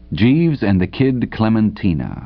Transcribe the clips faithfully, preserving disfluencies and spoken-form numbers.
Jeeves and the Kid Clementina.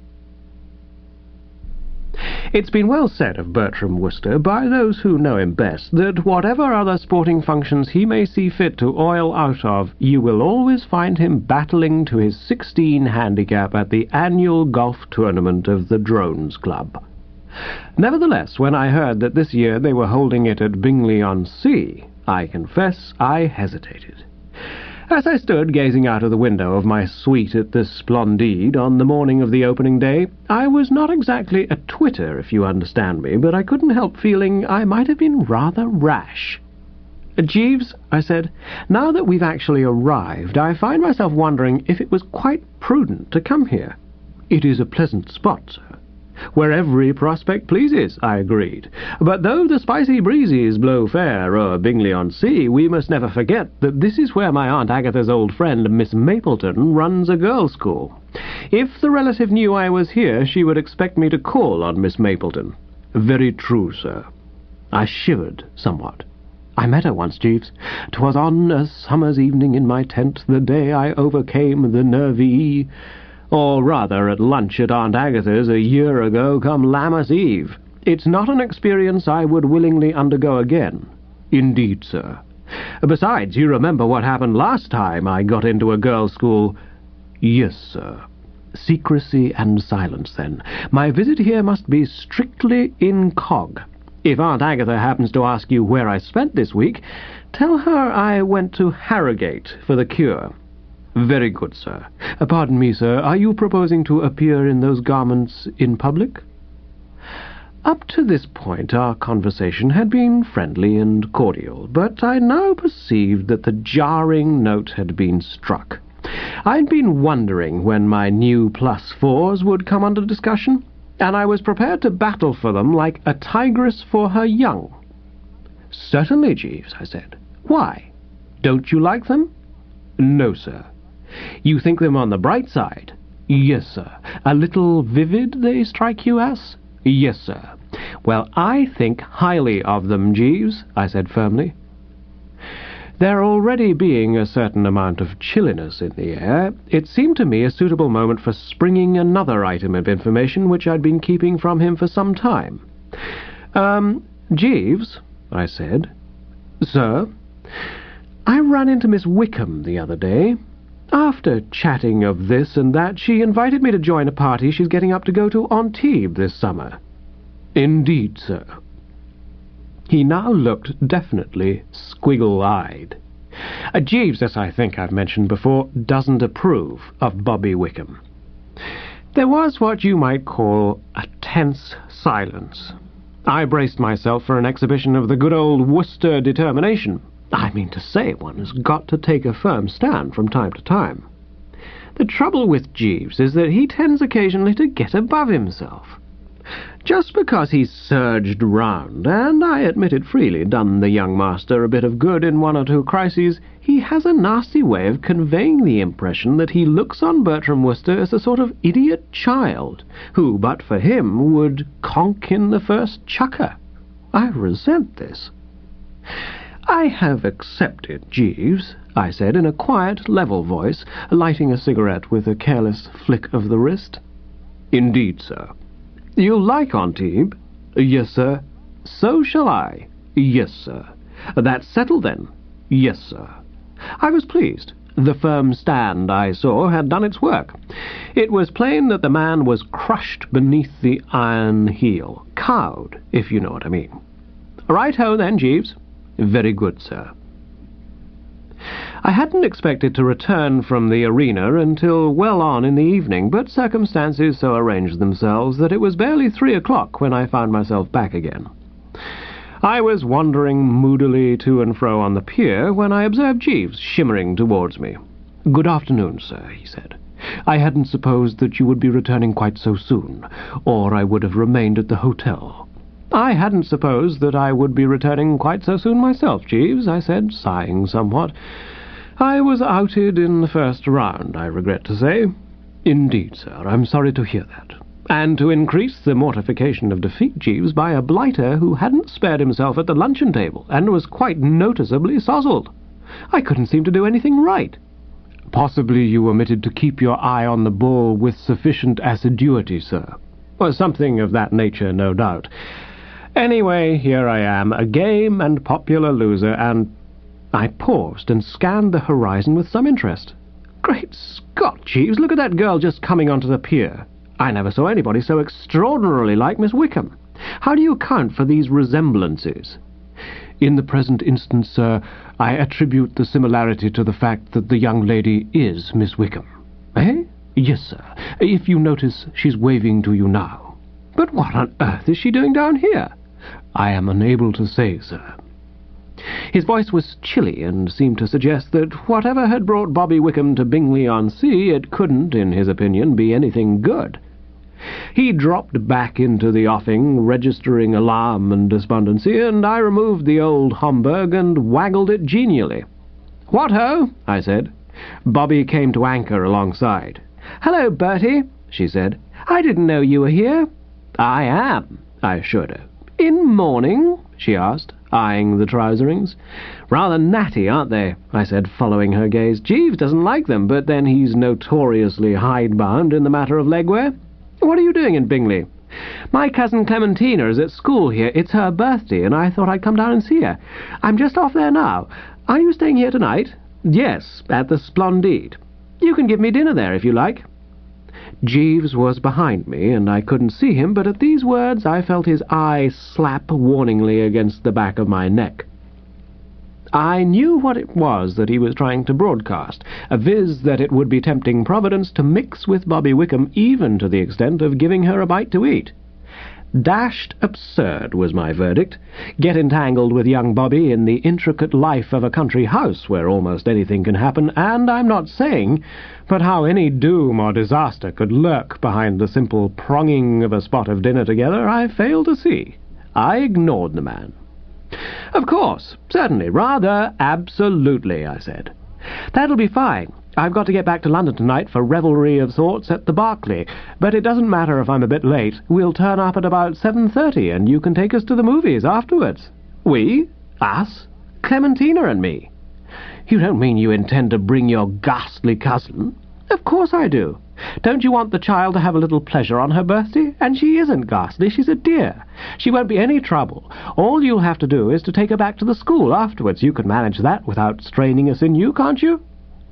It's been well said of Bertram Wooster by those who know him best that whatever other sporting functions he may see fit to oil out of, you will always find him battling to his sixteen handicap at the annual golf tournament of the Drones Club. Nevertheless, when I heard that this year they were holding it at Bingley-on-Sea, I confess I hesitated. As I stood gazing out of the window of my suite at the Splendide on the morning of the opening day, I was not exactly a twitter, if you understand me, but I couldn't help feeling I might have been rather rash. "Jeeves," I said, "now that we've actually arrived, I find myself wondering if it was quite prudent to come here. It is a pleasant spot, sir." "Where every prospect pleases," I agreed. "But though the spicy breezes blow fair o'er Bingley-on-Sea, we must never forget that this is where my Aunt Agatha's old friend, Miss Mapleton, runs a girls' school. If the relative knew I was here, she would expect me to call on Miss Mapleton." "Very true, sir." I shivered somewhat. "I met her once, Jeeves. 'Twas on a summer's evening in my tent, the day I overcame the nervee. Or rather at lunch at Aunt Agatha's a year ago come Lammas Eve. It's not an experience I would willingly undergo again." "Indeed, sir." "Besides, you remember what happened last time I got into a girls' school?" "Yes, sir." "Secrecy and silence, then. My visit here must be strictly incog. If Aunt Agatha happens to ask you where I spent this week, tell her I went to Harrogate for the cure." "Very good, sir. Pardon me, sir, are you proposing to appear in those garments in public?" Up to this point our conversation had been friendly and cordial, but I now perceived that the jarring note had been struck. I'd been wondering when my new plus fours would come under discussion, and I was prepared to battle for them like a tigress for her young. "Certainly, Jeeves," I said. "Why? Don't you like them?" "No, sir." "You think them on the bright side?" "Yes, sir." "A little vivid, they strike you as?" "Yes, sir." "Well, I think highly of them, Jeeves," I said firmly. There already being a certain amount of chilliness in the air, it seemed to me a suitable moment for springing another item of information which I'd been keeping from him for some time. Um, Jeeves," I said. "Sir?" "I ran into Miss Wickham the other day. After chatting of this and that, she invited me to join a party she's getting up to go to Antibes this summer." "Indeed, sir." He now looked definitely squiggle-eyed. Uh, Jeeves, as I think I've mentioned before, doesn't approve of Bobby Wickham. There was what you might call a tense silence. I braced myself for an exhibition of the good old Wooster determination. I mean to say, one has got to take a firm stand from time to time. The trouble with Jeeves is that he tends occasionally to get above himself. Just because he's surged round, and I admit it freely, done the young master a bit of good in one or two crises, he has a nasty way of conveying the impression that he looks on Bertram Wooster as a sort of idiot child, who, but for him, would conk in the first chukker. I resent this. "I have accepted, Jeeves," I said in a quiet, level voice, lighting a cigarette with a careless flick of the wrist. "Indeed, sir." "You like Antibes?" "Yes, sir." "So shall I." "Yes, sir." "That's settled, then?" "Yes, sir." I was pleased. The firm stand I saw had done its work. It was plain that the man was crushed beneath the iron heel. Cowed, if you know what I mean. "Right-ho, then, Jeeves." "Very good, sir." I hadn't expected to return from the arena until well on in the evening, but circumstances so arranged themselves that it was barely three o'clock when I found myself back again. I was wandering moodily to and fro on the pier when I observed Jeeves shimmering towards me. "Good afternoon, sir," he said. "I hadn't supposed that you would be returning quite so soon, or I would have remained at the hotel." "I hadn't supposed that I would be returning quite so soon myself, Jeeves," I said, sighing somewhat. "I was outed in the first round, I regret to say." "Indeed, sir, I'm sorry to hear that." "And to increase the mortification of defeat, Jeeves, by a blighter who hadn't spared himself at the luncheon table, and was quite noticeably sozzled. I couldn't seem to do anything right." Possibly you omitted to keep your eye on the ball with sufficient assiduity, sir. Or something of that nature, no doubt. Anyway, here I am, a game and popular loser, and... I paused and scanned the horizon with some interest. Great Scott, Jeeves, look at that girl just coming onto the pier. I never saw anybody so extraordinarily like Miss Wickham. How do you account for these resemblances? In the present instance, sir, I attribute the similarity to the fact that the young lady is Miss Wickham. Eh? Yes, sir. If you notice, she's waving to you now. But what on earth is she doing down here? I am unable to say, sir. His voice was chilly and seemed to suggest that whatever had brought Bobby Wickham to Bingley-on-Sea, it couldn't, in his opinion, be anything good. He dropped back into the offing, registering alarm and despondency, and I removed the old Homburg and waggled it genially. "What-ho?" I said. Bobby came to anchor alongside. "Hello, Bertie," she said. "I didn't know you were here." "I am," I assured her. "In mourning?" she asked, eyeing the trouserings. "Rather natty, aren't they?" I said, following her gaze. "Jeeves doesn't like them, but then he's notoriously hidebound in the matter of legwear. What are you doing in Bingley?" "My cousin Clementina is at school here. It's her birthday, and I thought I'd come down and see her. I'm just off there now. Are you staying here tonight?" "Yes, at the Splendide. You can give me dinner there if you like." Jeeves was behind me, and I couldn't see him, but at these words I felt his eye slap warningly against the back of my neck. I knew what it was that he was trying to broadcast, viz. That it would be tempting Providence to mix with Bobby Wickham, even to the extent of giving her a bite to eat. Dashed absurd was my verdict. Get entangled with young Bobby in the intricate life of a country house where almost anything can happen, and I'm not saying but how any doom or disaster could lurk behind the simple pronging of a spot of dinner together, I fail to see. I ignored the man. "Of course, certainly, rather, absolutely," I said. "That'll be fine. I've got to get back to London tonight for revelry of sorts at the Berkeley, but it doesn't matter if I'm a bit late. We'll turn up at about seven thirty, and you can take us to the movies afterwards." "We? Us? Clementina and me?" "You don't mean you intend to bring your ghastly cousin?" "Of course I do. Don't you want the child to have a little pleasure on her birthday? And she isn't ghastly, she's a dear. She won't be any trouble. All you'll have to do is to take her back to the school afterwards. You can manage that without straining us in you, can't you?"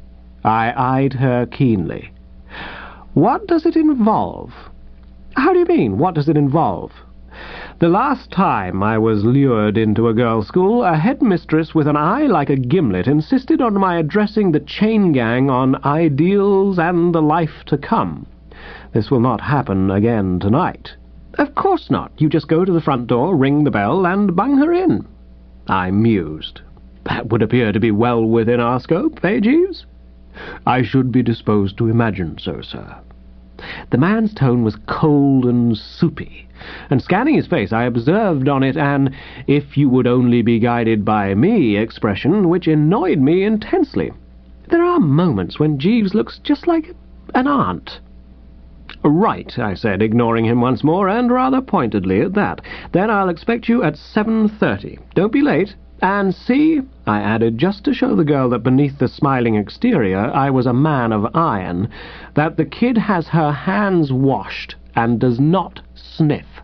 I eyed her keenly. "What does it involve?" "How do you mean, what does it involve?" "The last time I was lured into a girls' school, a headmistress with an eye like a gimlet insisted on my addressing the chain gang on ideals and the life to come. This will not happen again tonight." "Of course not. You just go to the front door, ring the bell, and bung her in." I mused. That would appear to be well within our scope, eh, Jeeves? "I should be disposed to imagine so, sir." The man's tone was cold and soupy, and scanning his face I observed on it an "if you would only be guided by me" expression, which annoyed me intensely. There are moments when Jeeves looks just like an aunt. "Right," I said, ignoring him once more, and rather pointedly at that. "Then I'll expect you at seven thirty. Don't be late. And see," I added, just to show the girl that beneath the smiling exterior I was a man of iron, "that the kid has her hands washed and does not sniff."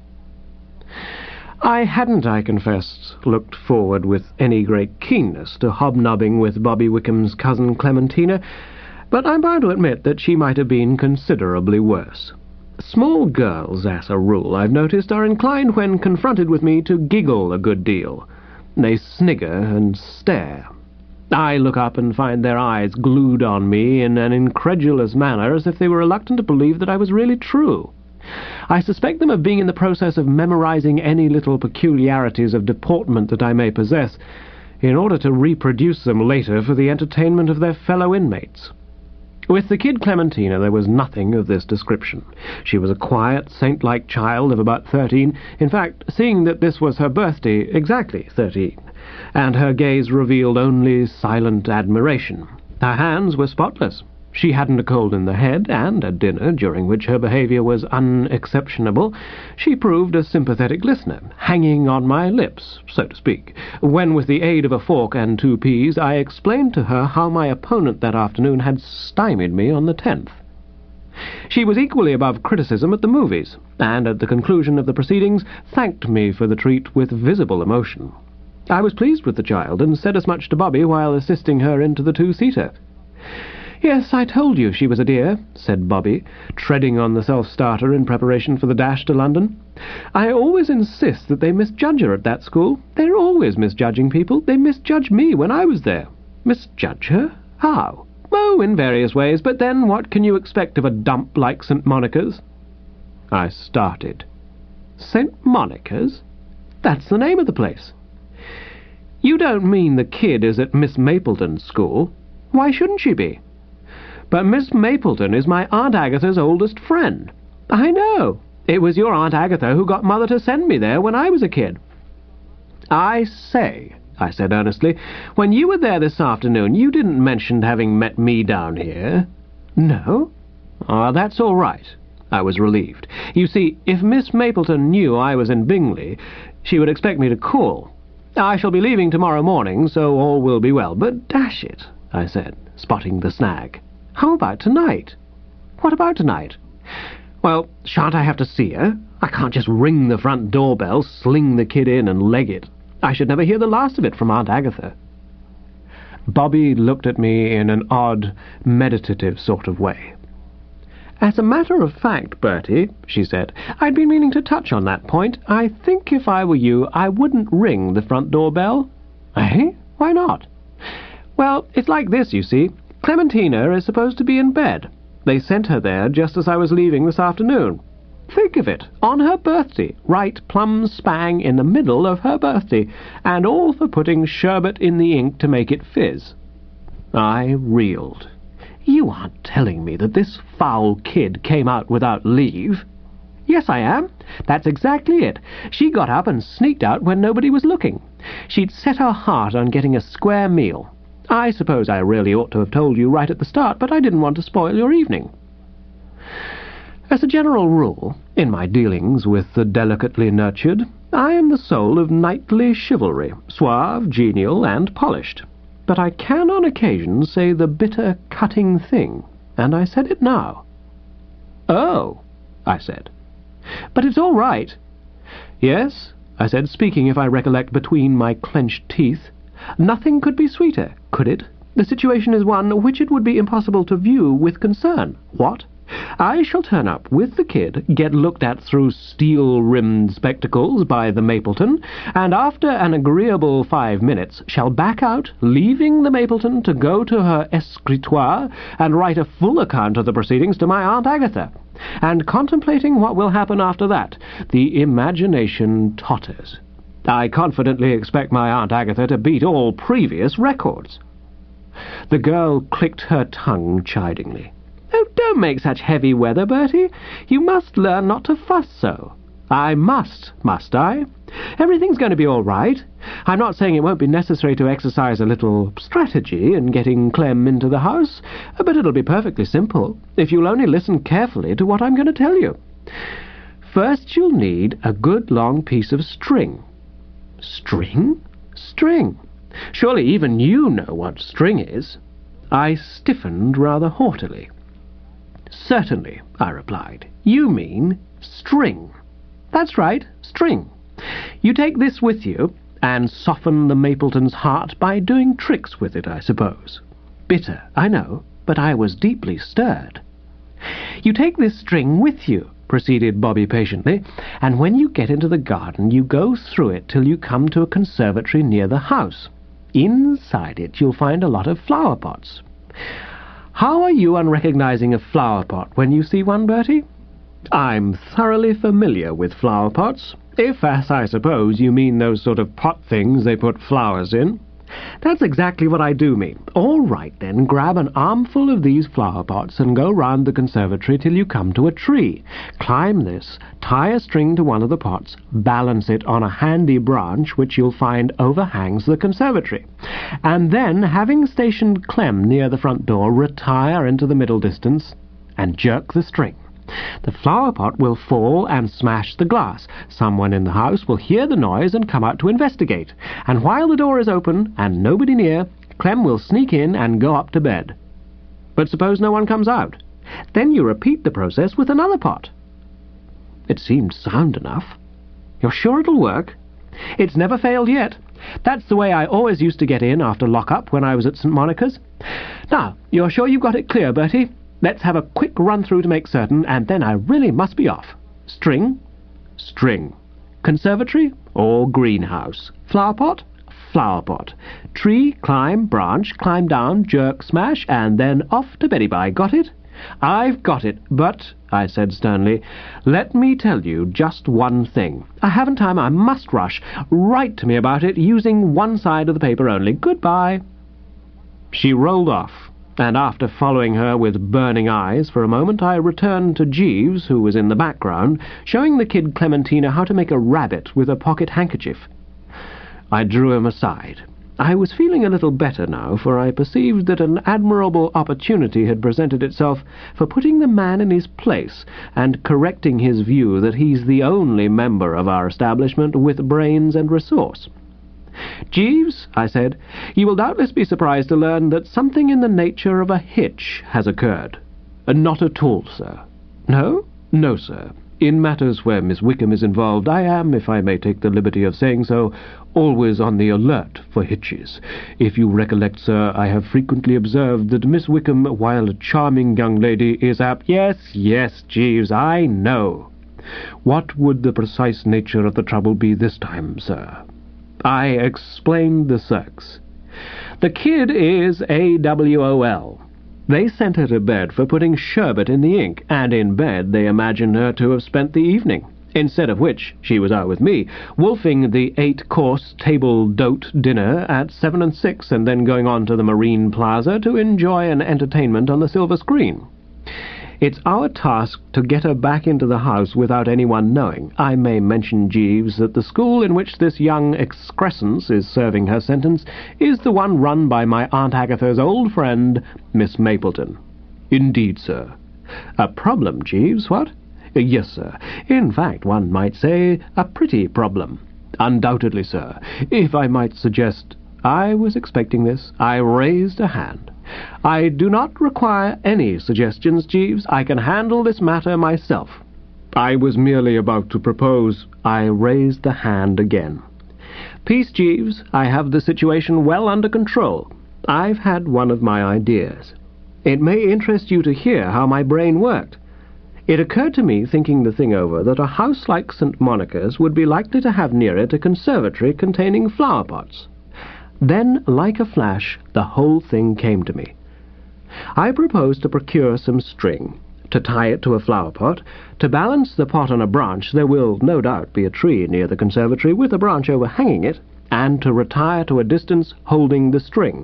I hadn't, I confessed, looked forward with any great keenness to hobnobbing with Bobby Wickham's cousin Clementina, but I'm bound to admit that she might have been considerably worse. Small girls, as a rule, I've noticed, are inclined when confronted with me to giggle a good deal. They snigger and stare. I look up and find their eyes glued on me in an incredulous manner, as if they were reluctant to believe that I was really true. I suspect them of being in the process of memorizing any little peculiarities of deportment that I may possess, in order to reproduce them later for the entertainment of their fellow inmates. With the kid Clementina there was nothing of this description. She was a quiet, saint-like child of about thirteen, in fact, seeing that this was her birthday, exactly thirteen, and her gaze revealed only silent admiration. Her hands were spotless. She hadn't a cold in the head, and at dinner, during which her behaviour was unexceptionable, she proved a sympathetic listener, hanging on my lips, so to speak, when with the aid of a fork and two peas I explained to her how my opponent that afternoon had stymied me on the tenth. She was equally above criticism at the movies, and at the conclusion of the proceedings thanked me for the treat with visible emotion. I was pleased with the child, and said as much to Bobby while assisting her into the two-seater. "Yes, I told you she was a dear," said Bobby, treading on the self-starter in preparation for the dash to London. "I always insist that they misjudge her at that school. They're always misjudging people. They misjudged me when I was there." "Misjudge her? How?" "Oh, in various ways, but then what can you expect of a dump like Saint Monica's?" I started. "Saint Monica's? That's the name of the place." "You don't mean the kid is at Miss Mapleton's school? Why shouldn't she be?" "But Miss Mapleton is my Aunt Agatha's oldest friend." "I know. It was your Aunt Agatha who got Mother to send me there when I was a kid." "I say," I said earnestly, "when you were there this afternoon, you didn't mention having met me down here." "No?" "Ah, that's all right." I was relieved. "You see, if Miss Mapleton knew I was in Bingley, she would expect me to call. I shall be leaving tomorrow morning, so all will be well. But dash it," I said, spotting the snag, "how about tonight?" "What about tonight?" "Well, shan't I have to see her? I can't just ring the front doorbell, sling the kid in, and leg it. I should never hear the last of it from Aunt Agatha." Bobby looked at me in an odd, meditative sort of way. "As a matter of fact, Bertie," she said, "I'd been meaning to touch on that point. I think if I were you, I wouldn't ring the front doorbell." "Eh? Why not?" "Well, it's like this, you see. Clementina is supposed to be in bed. They sent her there just as I was leaving this afternoon. Think of it, on her birthday, right plumb spang in the middle of her birthday, and all for putting sherbet in the ink to make it fizz." I reeled. "You aren't telling me that this foul kid came out without leave?" "Yes, I am. That's exactly it. She got up and sneaked out when nobody was looking. She'd set her heart on getting a square meal. I suppose I really ought to have told you right at the start, but I didn't want to spoil your evening." As a general rule, in my dealings with the delicately nurtured, I am the soul of knightly chivalry, suave, genial, and polished. But I can on occasion say the bitter, cutting thing, and I said it now. "Oh," I said. "But it's all right." "Yes," I said, speaking, if I recollect, between my clenched teeth. "Nothing could be sweeter, could it? The situation is one which it would be impossible to view with concern. What? I shall turn up with the kid, get looked at through steel-rimmed spectacles by the Mapleton, and after an agreeable five minutes shall back out, leaving the Mapleton to go to her escritoire and write a full account of the proceedings to my Aunt Agatha. And contemplating what will happen after that, the imagination totters. I confidently expect my Aunt Agatha to beat all previous records." The girl clicked her tongue chidingly. "Oh, don't make such heavy weather, Bertie. You must learn not to fuss so." "I must, must I? Everything's going to be all right. I'm not saying it won't be necessary to exercise a little strategy in getting Clem into the house, but it'll be perfectly simple, if you'll only listen carefully to what I'm going to tell you. First you'll need a good long piece of string." "String? String. Surely even you know what string is." I stiffened rather haughtily. "Certainly," I replied. "You mean string." "That's right, string. You take this with you, and soften the Mapleton's heart by doing tricks with it, I suppose. Bitter, I know, but I was deeply stirred. You take this string with you," proceeded Bobby patiently, "and when you get into the garden you go through it till you come to a conservatory near the house. Inside it you'll find a lot of flower pots. How are you on recognizing a flower pot when you see one, Bertie?" "I'm thoroughly familiar with flower pots, if, as I suppose, you mean those sort of pot things they put flowers in." That's exactly what I do mean. All right, then, grab an armful of these flower pots and go round the conservatory till you come to a tree. Climb this, tie a string to one of the pots, balance it on a handy branch which you'll find overhangs the conservatory, and then, having stationed Clem near the front door, retire into the middle distance and jerk the string. The flower pot will fall and smash the glass. Someone in the house will hear the noise and come out to investigate. And while the door is open and nobody near, Clem will sneak in and go up to bed. But suppose no one comes out. Then you repeat the process with another pot. It seemed sound enough. You're sure it'll work? It's never failed yet. That's the way I always used to get in after lock-up when I was at Saint Monica's. Now, you're sure you've got it clear, Bertie? Let's have a quick run-through to make certain, and then I really must be off. String, string. Conservatory or greenhouse. Flower pot, flower pot. Tree, climb, branch, climb down, jerk, smash, and then off to Beddy-bye. Got it? I've got it, but, I said sternly, let me tell you just one thing. I haven't time, I must rush. Write to me about it, using one side of the paper only. Goodbye. She rolled off, and after following her with burning eyes for a moment, I returned to Jeeves, who was in the background, showing the kid Clementina how to make a rabbit with a pocket handkerchief. I drew him aside. I was feeling a little better now, for I perceived that an admirable opportunity had presented itself for putting the man in his place and correcting his view that he's the only member of our establishment with brains and resource. "Jeeves," I said, "you will doubtless be surprised to learn that something in the nature of a hitch has occurred." Uh, "Not at all, sir." "No?" "No, sir. In matters where Miss Wickham is involved, I am, if I may take the liberty of saying so, always on the alert for hitches. If you recollect, sir, I have frequently observed that Miss Wickham, while a charming young lady, is apt—" "Yes, yes, Jeeves, I know." "What would the precise nature of the trouble be this time, sir?" I explained the circs. "The kid is A W O L. They sent her to bed for putting sherbet in the ink, and in bed they imagined her to have spent the evening, instead of which she was out with me, wolfing the eight-course table-d'hote dinner at seven and six, and then going on to the Marine Plaza to enjoy an entertainment on the silver screen. It's our task to get her back into the house without anyone knowing. I may mention, Jeeves, that the school in which this young excrescence is serving her sentence is the one run by my Aunt Agatha's old friend, Miss Mapleton." "Indeed, sir." "A problem, Jeeves, what?" "Yes, sir. In fact, one might say a pretty problem." "Undoubtedly, sir. If I might suggest—" I was expecting this. I raised a hand. "I do not require any suggestions, Jeeves. I can handle this matter myself." "I was merely about to propose—" I raised the hand again. "Peace, Jeeves. I have the situation well under control. I've had one of my ideas. It may interest you to hear how my brain worked. It occurred to me, thinking the thing over, that a house like Saint Monica's would be likely to have near it a conservatory containing flower pots. Then, like a flash, the whole thing came to me. I proposed to procure some string, to tie it to a flower pot, to balance the pot on a branch — there will no doubt be a tree near the conservatory with a branch overhanging it — and to retire to a distance holding the string.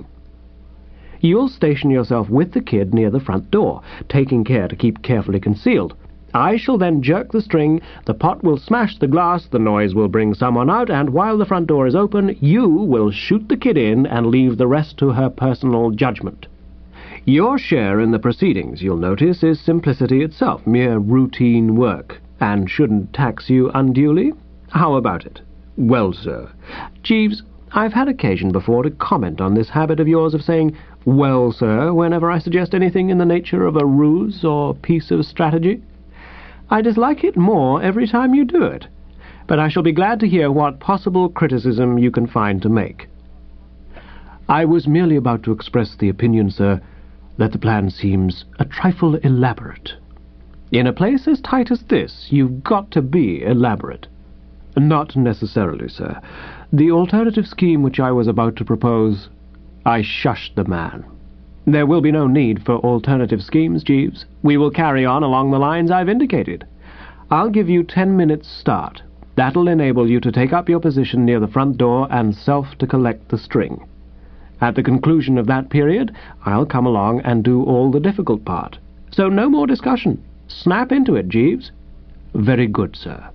You'll station yourself with the kid near the front door, taking care to keep carefully concealed. I shall then jerk the string, the pot will smash the glass, the noise will bring someone out, and while the front door is open, you will shoot the kid in and leave the rest to her personal judgment. Your share in the proceedings, you'll notice, is simplicity itself, mere routine work, and shouldn't tax you unduly. How about it?" "Well, sir." "Jeeves, I've had occasion before to comment on this habit of yours of saying 'well, sir' whenever I suggest anything in the nature of a ruse or piece of strategy. I dislike it more every time you do it, but I shall be glad to hear what possible criticism you can find to make." "I was merely about to express the opinion, sir, that the plan seems a trifle elaborate." "In a place as tight as this, you've got to be elaborate." "Not necessarily, sir. The alternative scheme which I was about to propose—" I shushed the man. "There will be no need for alternative schemes, Jeeves. We will carry on along the lines I've indicated. I'll give you ten minutes' start. That'll enable you to take up your position near the front door and self to collect the string. At the conclusion of that period, I'll come along and do all the difficult part. So no more discussion. Snap into it, Jeeves." "Very good, sir."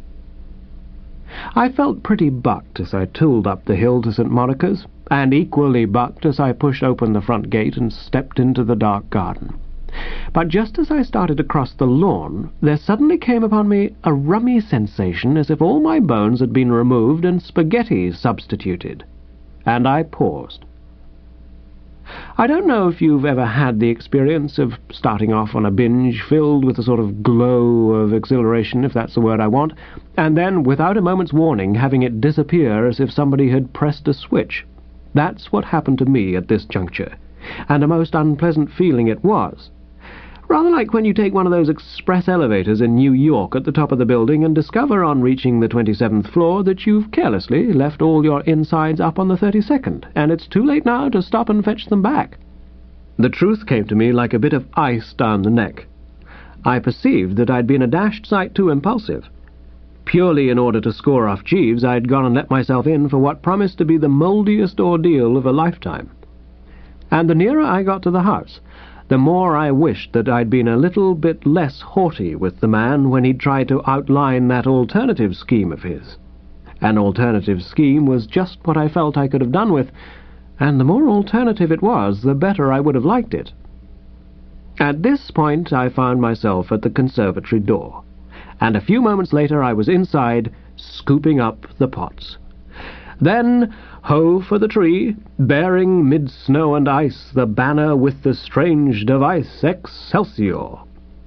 I felt pretty bucked as I tooled up the hill to St Monica's, and equally bucked as I pushed open the front gate and stepped into the dark garden. But just as I started to cross the lawn, there suddenly came upon me a rummy sensation as if all my bones had been removed and spaghetti substituted, and I paused. I don't know if you've ever had the experience of starting off on a binge filled with a sort of glow of exhilaration, if that's the word I want, and then, without a moment's warning, having it disappear as if somebody had pressed a switch. That's what happened to me at this juncture, and a most unpleasant feeling it was. Rather like when you take one of those express elevators in New York at the top of the building and discover on reaching the twenty-seventh floor that you've carelessly left all your insides up on the thirty-second, and it's too late now to stop and fetch them back. The truth came to me like a bit of ice down the neck. I perceived that I'd been a dashed sight too impulsive. Purely in order to score off Jeeves, I'd gone and let myself in for what promised to be the mouldiest ordeal of a lifetime. And the nearer I got to the house, the more I wished that I'd been a little bit less haughty with the man when he'd tried to outline that alternative scheme of his. An alternative scheme was just what I felt I could have done with, and the more alternative it was, the better I would have liked it. At this point I found myself at the conservatory door, and a few moments later I was inside, scooping up the pots. Then, ho for the tree, bearing mid snow and ice the banner with the strange device Excelsior.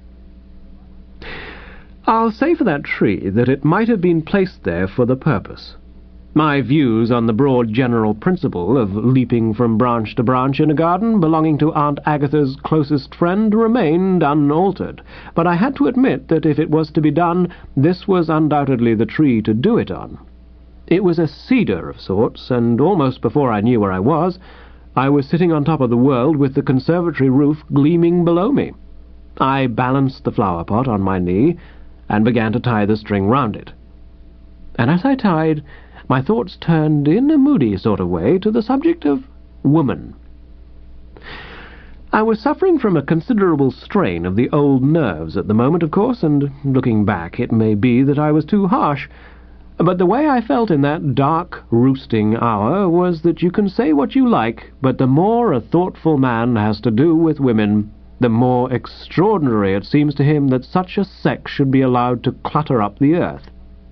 I'll say for that tree that it might have been placed there for the purpose. My views on the broad general principle of leaping from branch to branch in a garden belonging to Aunt Agatha's closest friend remained unaltered, but I had to admit that if it was to be done, this was undoubtedly the tree to do it on. It was a cedar of sorts, and almost before I knew where I was, I was sitting on top of the world with the conservatory roof gleaming below me. I balanced the flower pot on my knee and began to tie the string round it. And as I tied, my thoughts turned in a moody sort of way to the subject of woman. I was suffering from a considerable strain of the old nerves at the moment, of course, and looking back it may be that I was too harsh. But the way I felt in that dark roosting hour was that you can say what you like, but the more a thoughtful man has to do with women, the more extraordinary it seems to him that such a sex should be allowed to clutter up the earth.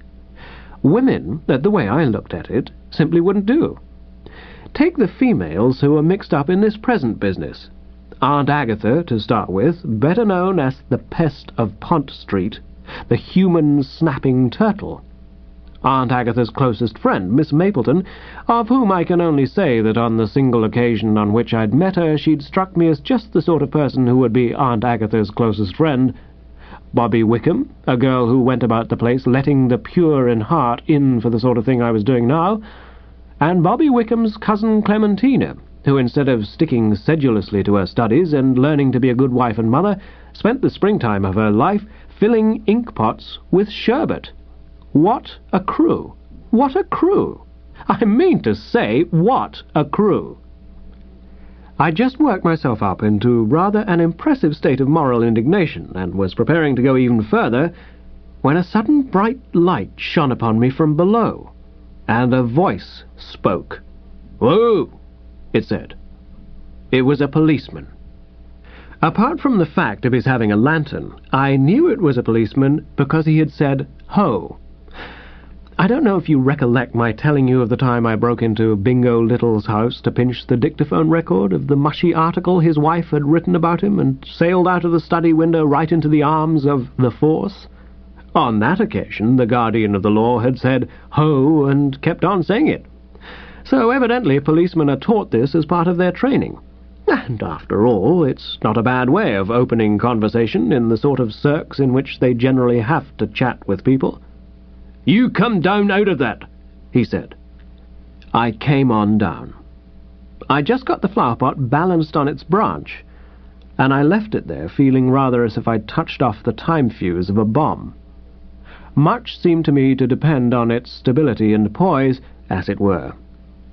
Women, the way I looked at it, simply wouldn't do. Take the females who are mixed up in this present business. Aunt Agatha, to start with, better known as the pest of Pont Street, the human-snapping turtle. Aunt Agatha's closest friend, Miss Mapleton, of whom I can only say that on the single occasion on which I'd met her she'd struck me as just the sort of person who would be Aunt Agatha's closest friend. Bobby Wickham, a girl who went about the place letting the pure in heart in for the sort of thing I was doing now, and Bobby Wickham's cousin Clementina, who instead of sticking sedulously to her studies and learning to be a good wife and mother, spent the springtime of her life filling inkpots with sherbet. What a crew! What a crew! I mean to say, what a crew! I just worked myself up into rather an impressive state of moral indignation, and was preparing to go even further, when a sudden bright light shone upon me from below, and a voice spoke. "Whoa!" it said. It was a policeman. Apart from the fact of his having a lantern, I knew it was a policeman because he had said, "Ho." I don't know if you recollect my telling you of the time I broke into Bingo Little's house to pinch the dictaphone record of the mushy article his wife had written about him and sailed out of the study window right into the arms of the force. On that occasion, the guardian of the law had said, "Ho," and kept on saying it. So evidently policemen are taught this as part of their training. And after all, it's not a bad way of opening conversation in the sort of cirques in which they generally have to chat with people. "You come down out of that," he said. I came on down. I just got the flower pot balanced on its branch, and I left it there feeling rather as if I'd touched off the time fuse of a bomb. Much seemed to me to depend on its stability and poise, as it were.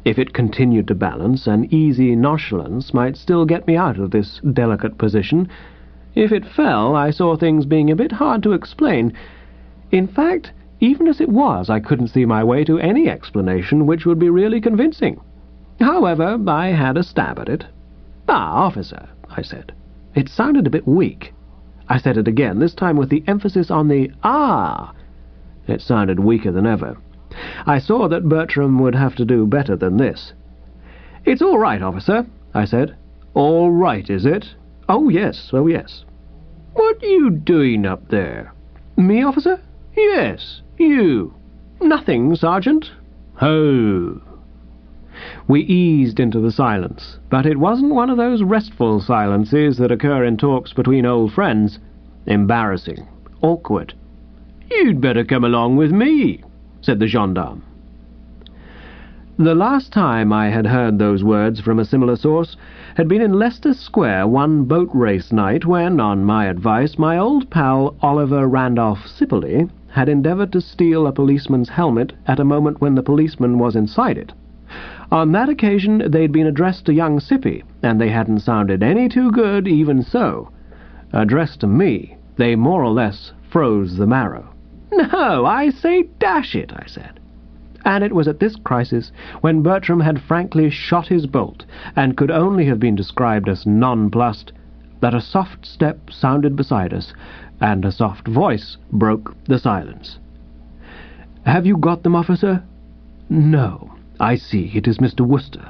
If it continued to balance, an easy nonchalance might still get me out of this delicate position. If it fell, I saw things being a bit hard to explain. In fact, even as it was, I couldn't see my way to any explanation which would be really convincing. However, I had a stab at it. "Ah, officer," I said. It sounded a bit weak. I said it again, this time with the emphasis on the "ah." It sounded weaker than ever. I saw that Bertram would have to do better than this. "It's all right, officer," I said. "All right, is it?" "Oh, yes, oh, yes." "What are you doing up there?" "Me, officer?" "Yes, you." "Nothing, Sergeant." "Oh." We eased into the silence, but it wasn't one of those restful silences that occur in talks between old friends. Embarrassing. Awkward. "You'd better come along with me," said the gendarme. The last time I had heard those words from a similar source had been in Leicester Square one boat race night when, on my advice, my old pal Oliver Randolph Sipperley had endeavoured to steal a policeman's helmet at a moment when the policeman was inside it. On that occasion they'd been addressed to young Sippy, and they hadn't sounded any too good even so. Addressed to me, they more or less froze the marrow. "No, I say, dash it," I said. And it was at this crisis, when Bertram had frankly shot his bolt, and could only have been described as nonplussed, that a soft step sounded beside us, and a soft voice broke the silence. "Have you got them, officer?" "No. I see, it is Mister Wooster."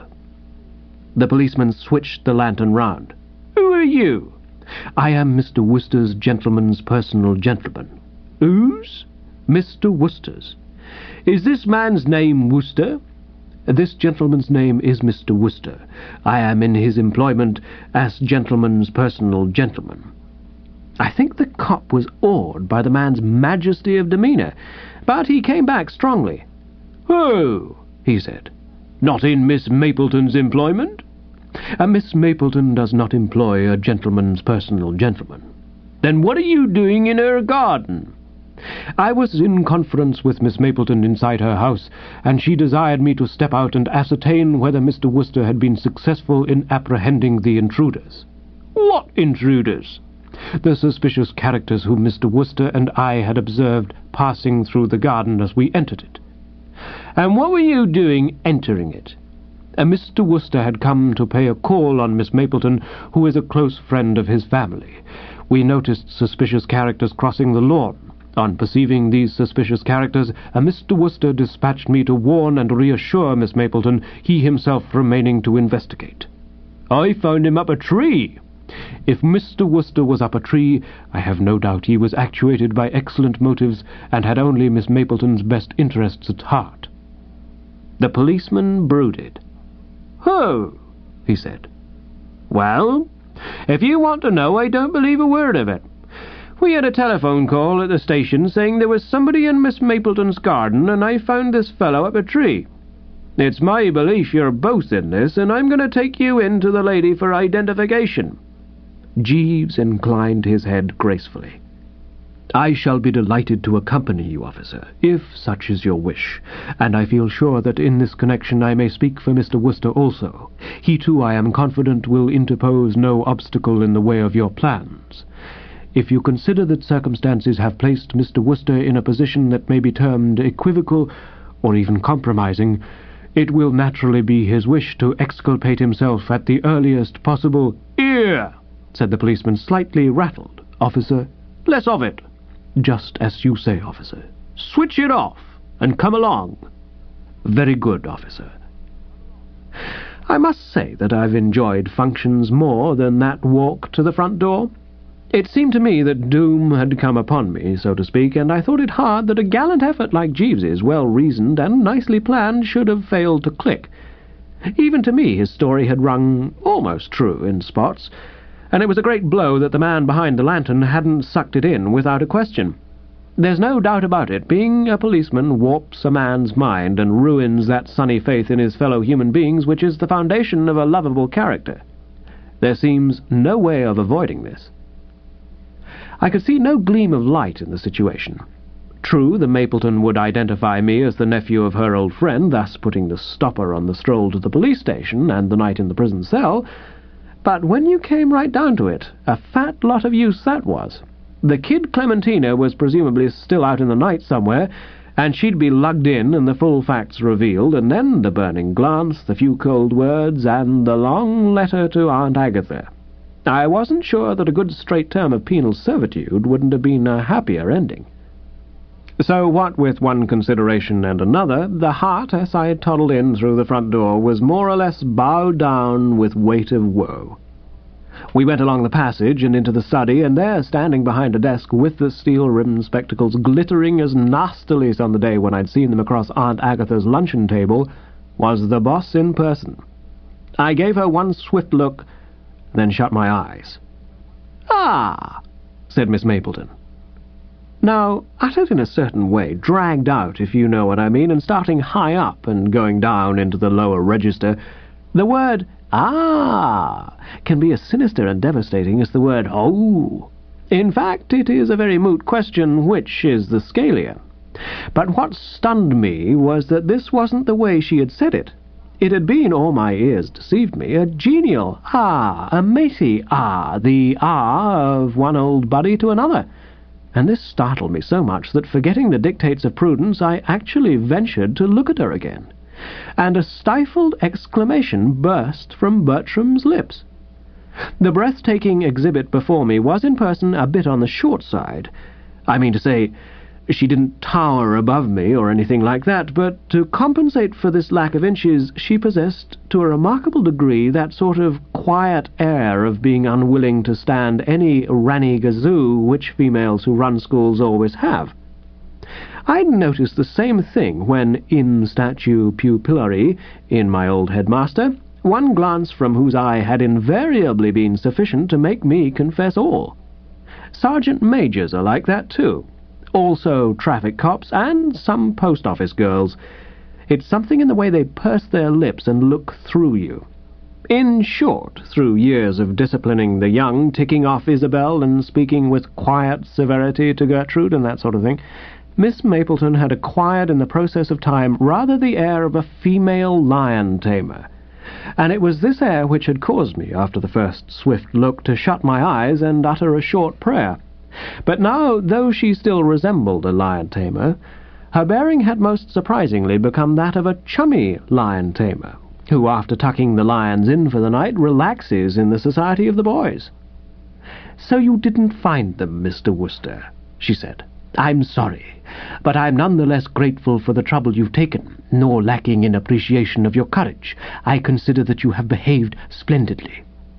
The policeman switched the lantern round. "Who are you?" "I am Mister Wooster's gentleman's personal gentleman." "Whose?" "Mister Wooster's." "Is this man's name Wooster?" "This gentleman's name is Mister Wooster. I am in his employment as gentleman's personal gentleman." I think the cop was awed by the man's majesty of demeanour, but he came back strongly. "Oh," he said, "not in Miss Mapleton's employment?" "A Miss Mapleton does not employ a gentleman's personal gentleman." "Then what are you doing in her garden?" "I was in conference with Miss Mapleton inside her house, and she desired me to step out and ascertain whether Mister Wooster had been successful in apprehending the intruders." "What intruders?" "The suspicious characters whom Mister Wooster and I had observed passing through the garden as we entered it." "And what were you doing entering it?" Uh, Mister Wooster had come to pay a call on Miss Mapleton, who is a close friend of his family. We noticed suspicious characters crossing the lawn. On perceiving these suspicious characters, uh, Mister Wooster dispatched me to warn and reassure Miss Mapleton, he himself remaining to investigate." "I found him up a tree." "If Mister Wooster was up a tree, I have no doubt he was actuated by excellent motives and had only Miss Mapleton's best interests at heart." The policeman brooded. "Oh," he said. "Well, if you want to know, I don't believe a word of it. We had a telephone call at the station saying there was somebody in Miss Mapleton's garden, and I found this fellow up a tree. It's my belief you're both in this, and I'm going to take you in to the lady for identification." Jeeves inclined his head gracefully. "I shall be delighted to accompany you, officer, if such is your wish, and I feel sure that in this connection I may speak for Mister Wooster also. He, too, I am confident, will interpose no obstacle in the way of your plans. If you consider that circumstances have placed Mister Wooster in a position that may be termed equivocal, or even compromising, it will naturally be his wish to exculpate himself at the earliest possible—" "Here," said the policeman, slightly rattled. "Officer?" "Less of it." "Just as you say, officer." "Switch it off, and come along." "Very good, officer." I must say that I've enjoyed functions more than that walk to the front door. It seemed to me that doom had come upon me, so to speak, and I thought it hard that a gallant effort like Jeeves's, well-reasoned and nicely planned, should have failed to click. Even to me his story had rung almost true in spots, and it was a great blow that the man behind the lantern hadn't sucked it in without a question. There's no doubt about it, being a policeman warps a man's mind and ruins that sunny faith in his fellow human beings which is the foundation of a lovable character. There seems no way of avoiding this. I could see no gleam of light in the situation. True, the Mapleton would identify me as the nephew of her old friend, thus putting the stopper on the stroll to the police station and the night in the prison cell, but when you came right down to it, a fat lot of use that was. The kid Clementina was presumably still out in the night somewhere, and she'd be lugged in and the full facts revealed, and then the burning glance, the few cold words, and the long letter to Aunt Agatha. I wasn't sure that a good straight term of penal servitude wouldn't have been a happier ending. So what with one consideration and another, the heart, as I had toddled in through the front door, was more or less bowed down with weight of woe. We went along the passage and into the study, and there, standing behind a desk with the steel-rimmed spectacles glittering as nastily as on the day when I'd seen them across Aunt Agatha's luncheon table, was the boss in person. I gave her one swift look, then shut my eyes. "Ah," said Miss Mapleton. Now, uttered in a certain way, dragged out, if you know what I mean, and starting high up and going down into the lower register, the word "ah" can be as sinister and devastating as the word "oh." In fact, it is a very moot question which is the scalier. But what stunned me was that this wasn't the way she had said it. It had been, or my ears deceived me, a genial "ah," a matey "ah," the "ah" of one old buddy to another. And this startled me so much that, forgetting the dictates of prudence, I actually ventured to look at her again. And a stifled exclamation burst from Bertram's lips. The breathtaking exhibit before me was in person a bit on the short side. I mean to say, she didn't tower above me or anything like that, but to compensate for this lack of inches, she possessed, to a remarkable degree, that sort of quiet air of being unwilling to stand any ranny-gazoo which females who run schools always have. I'd noticed the same thing when, in statu pupillary, in my old headmaster, one glance from whose eye had invariably been sufficient to make me confess all. Sergeant majors are like that, too. Also traffic cops, and some post office girls. It's something in the way they purse their lips and look through you. In short, through years of disciplining the young, ticking off Isabel and speaking with quiet severity to Gertrude and that sort of thing, Miss Mapleton had acquired in the process of time rather the air of a female lion-tamer. And it was this air which had caused me, after the first swift look, to shut my eyes and utter a short prayer. But now, though she still resembled a lion-tamer, her bearing had most surprisingly become that of a chummy lion-tamer, who, after tucking the lions in for the night, relaxes in the society of the boys. "So you didn't find them, Mister Wooster," she said. "I'm sorry, but I'm none the less grateful for the trouble you've taken, nor lacking in appreciation of your courage. I consider that you have behaved splendidly."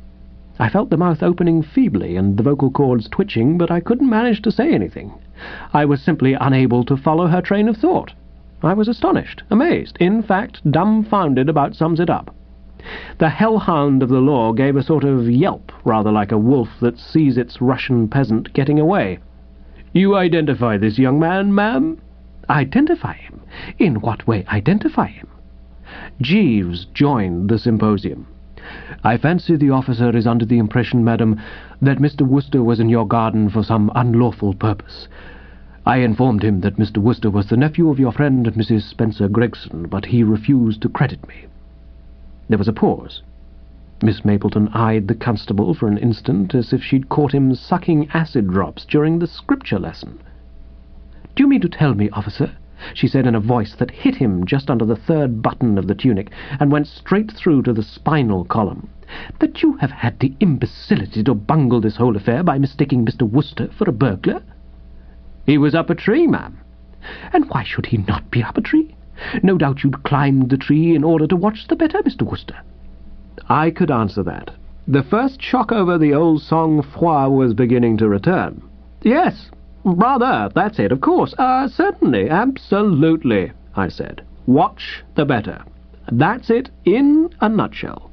I felt the mouth opening feebly and the vocal cords twitching, but I couldn't manage to say anything. I was simply unable to follow her train of thought. I was astonished, amazed, in fact, dumbfounded about sums it up. The hellhound of the law gave a sort of yelp, rather like a wolf that sees its Russian peasant getting away. "You identify this young man, ma'am?" "Identify him? In what way identify him?" Jeeves joined the symposium. "I fancy the officer is under the impression, madam, that Mister Wooster was in your garden for some unlawful purpose. I informed him that Mister Wooster was the nephew of your friend Missus Spencer Gregson, but he refused to credit me." There was a pause. Miss Mapleton eyed the constable for an instant as if she'd caught him sucking acid drops during the scripture lesson. "Do you mean to tell me, officer," she said in a voice that hit him just under the third button of the tunic and went straight through to the spinal column, "that you have had the imbecility to bungle this whole affair by mistaking Mister Wooster for a burglar?" "He was up a tree, ma'am." "And why should he not be up a tree? No doubt you'd climbed the tree in order to watch the better, Mister Wooster." I could answer that. The first shock over the old sang-froid was beginning to return. "Yes, rather, that's it, of course. Uh, certainly, absolutely," I said. "Watch the better. That's it in a nutshell."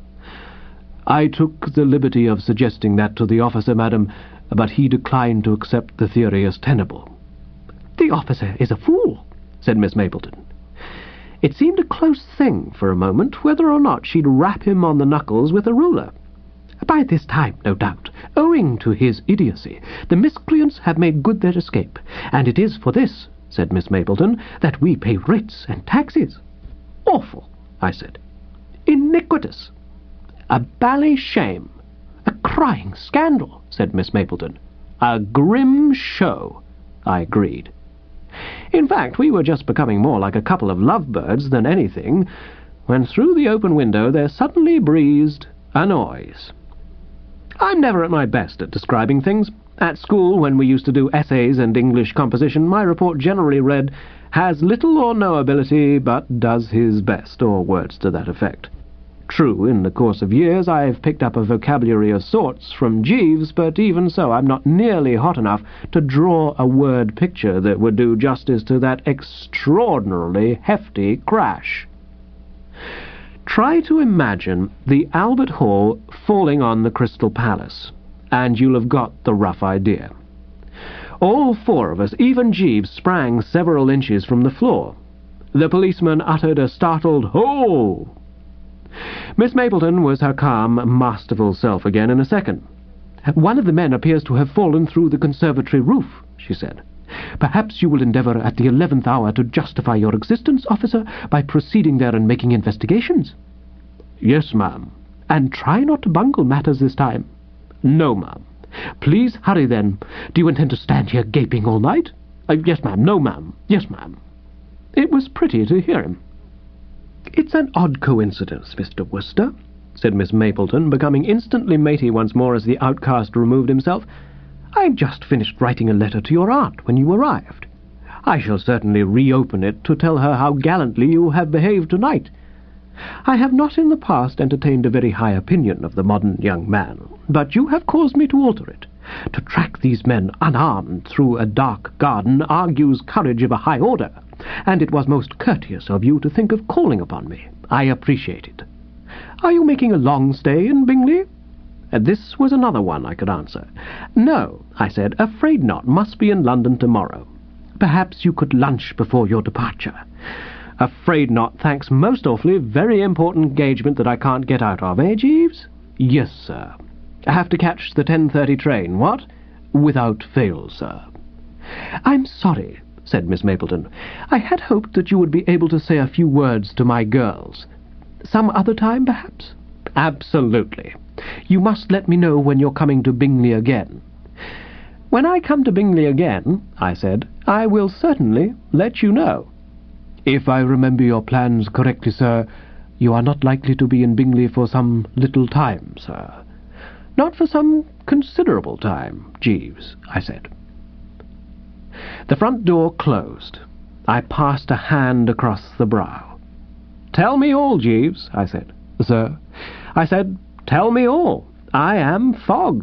"I took the liberty of suggesting that to the officer, madam, but he declined to accept the theory as tenable." "The officer is a fool," said Miss Mapleton. It seemed a close thing for a moment whether or not she'd rap him on the knuckles with a ruler. "By this time, no doubt, Owing to his idiocy, the miscreants have made good their escape, and it is for this, said Miss Mapleton, that we pay writs and taxes. Awful, I said. Iniquitous. A bally shame. A crying scandal, said Miss Mapleton. A grim show, I agreed. In fact, we were just becoming more like a couple of lovebirds than anything, when through the open window there suddenly breezed a noise. I'm never at my best at describing things. At school, when we used to do essays and English composition, my report generally read, "has little or no ability, but does his best," or words to that effect. True, in the course of years I've picked up a vocabulary of sorts from Jeeves, but even so I'm not nearly hot enough to draw a word picture that would do justice to that extraordinarily hefty crash. Try to imagine the Albert Hall falling on the Crystal Palace, and you'll have got the rough idea. All four of us, even Jeeves, sprang several inches from the floor. The policeman uttered a startled "Ho!" Miss Mapleton was her calm, masterful self again in a second. "One of the men appears to have fallen through the conservatory roof," she said. "Perhaps you will endeavour at the eleventh hour to justify your existence, officer, by proceeding there and making investigations." "Yes, ma'am." "And try not to bungle matters this time." "No, ma'am." "Please hurry, then. Do you intend to stand here gaping all night?" Uh, "Yes, ma'am." "No, ma'am." "Yes, ma'am." It was pretty to hear him. "It's an odd coincidence, Mister Worcester," said Miss Mapleton, becoming instantly matey once more as the outcast removed himself. "I'd just finished writing a letter to your aunt when you arrived. I shall certainly reopen it to tell her how gallantly you have behaved tonight. I have not in the past entertained a very high opinion of the modern young man, but you have caused me to alter it. To track these men unarmed through a dark garden argues courage of a high order, and it was most courteous of you to think of calling upon me. I appreciate it. Are you making a long stay in Bingley?" Uh, this was another one I could answer. "No," I said, "afraid not. Must be in London tomorrow." "Perhaps you could lunch before your departure." "Afraid not, thanks most awfully. Very important engagement that I can't get out of, eh, Jeeves?" "Yes, sir." "I have to catch the ten thirty train, what?" "Without fail, sir." "I'm sorry," said Miss Mapleton. "I had hoped that you would be able to say a few words to my girls. Some other time, perhaps?" "Absolutely. You must let me know when you're coming to Bingley again." "When I come to Bingley again," I said, "I will certainly let you know." "If I remember your plans correctly, sir, you are not likely to be in Bingley for some little time, sir." "Not for some considerable time, Jeeves," I said. The front door closed. I passed a hand across the brow. "Tell me all, Jeeves," I said. "Sir?" I said, "Tell me all. I am fogged."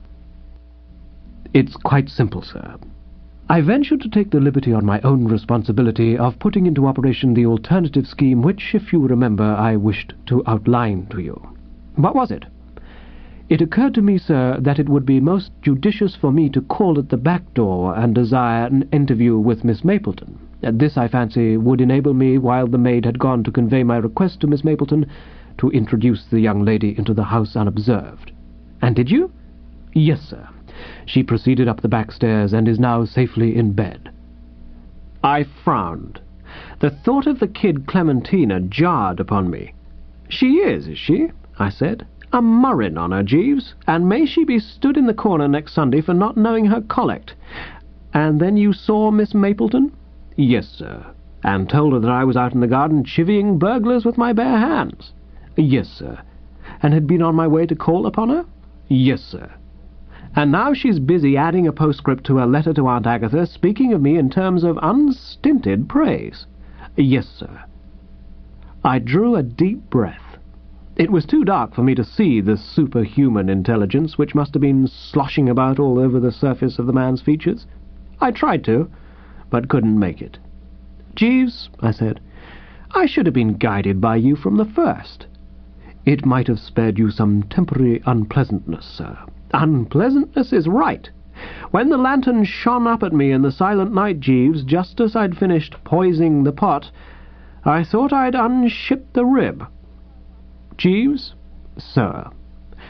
"It's quite simple, sir. I ventured to take the liberty on my own responsibility of putting into operation the alternative scheme which, if you remember, I wished to outline to you." "What was it?" "It occurred to me, sir, that it would be most judicious for me to call at the back door and desire an interview with Miss Mapleton. This, I fancy, would enable me, while the maid had gone to convey my request to Miss Mapleton, to introduce the young lady into the house unobserved." "And did you?" "Yes, sir. She proceeded up the back stairs and is now safely in bed." I frowned. The thought of the kid Clementina jarred upon me. "She is, is she?" I said. "A murrin on her, Jeeves, and may she be stood in the corner next Sunday for not knowing her collect. And then you saw Miss Mapleton?" "Yes, sir, and told her that I was out in the garden chivying burglars with my bare hands." "Yes, sir. And had been on my way to call upon her?" "Yes, sir. And now she's busy adding a postscript to her letter to Aunt Agatha, speaking of me in terms of unstinted praise." "Yes, sir." I drew a deep breath. It was too dark for me to see the superhuman intelligence which must have been sloshing about all over the surface of the man's features. I tried to, but couldn't make it. "Jeeves," I said, "I should have been guided by you from the first. It might have spared you some temporary unpleasantness, sir." "Unpleasantness is right. When the lantern shone up at me in the silent night, Jeeves, just as I'd finished poising the pot, I thought I'd unshipped the rib." "Jeeves?" "Sir?"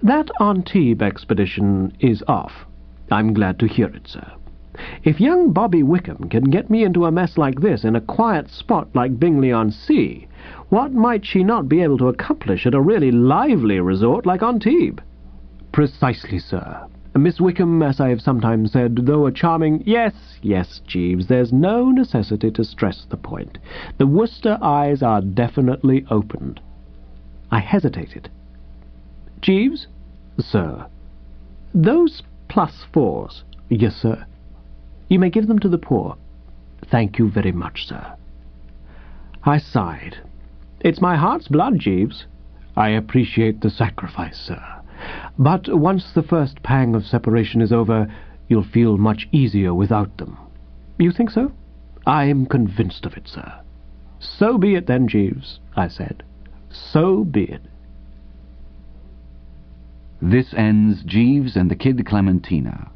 That Antibes expedition is off. I'm glad to hear it, sir. If young Bobby Wickham can get me into a mess like this in a quiet spot like Bingley-on-Sea, what might she not be able to accomplish at a really lively resort like Antibes? Precisely, sir. Miss Wickham, as I have sometimes said, though a charming— Yes, yes, Jeeves, there's no necessity to stress the point. The Worcester eyes are definitely opened. I hesitated. Jeeves? Sir. Those plus fours. Yes, sir. You may give them to the poor. Thank you very much, sir. I sighed. It's my heart's blood, Jeeves. I appreciate the sacrifice, sir. But once the first pang of separation is over, you'll feel much easier without them. You think so? I am convinced of it, sir. So be it then, Jeeves, I said. So be it. This ends Jeeves and the Kid Clementina.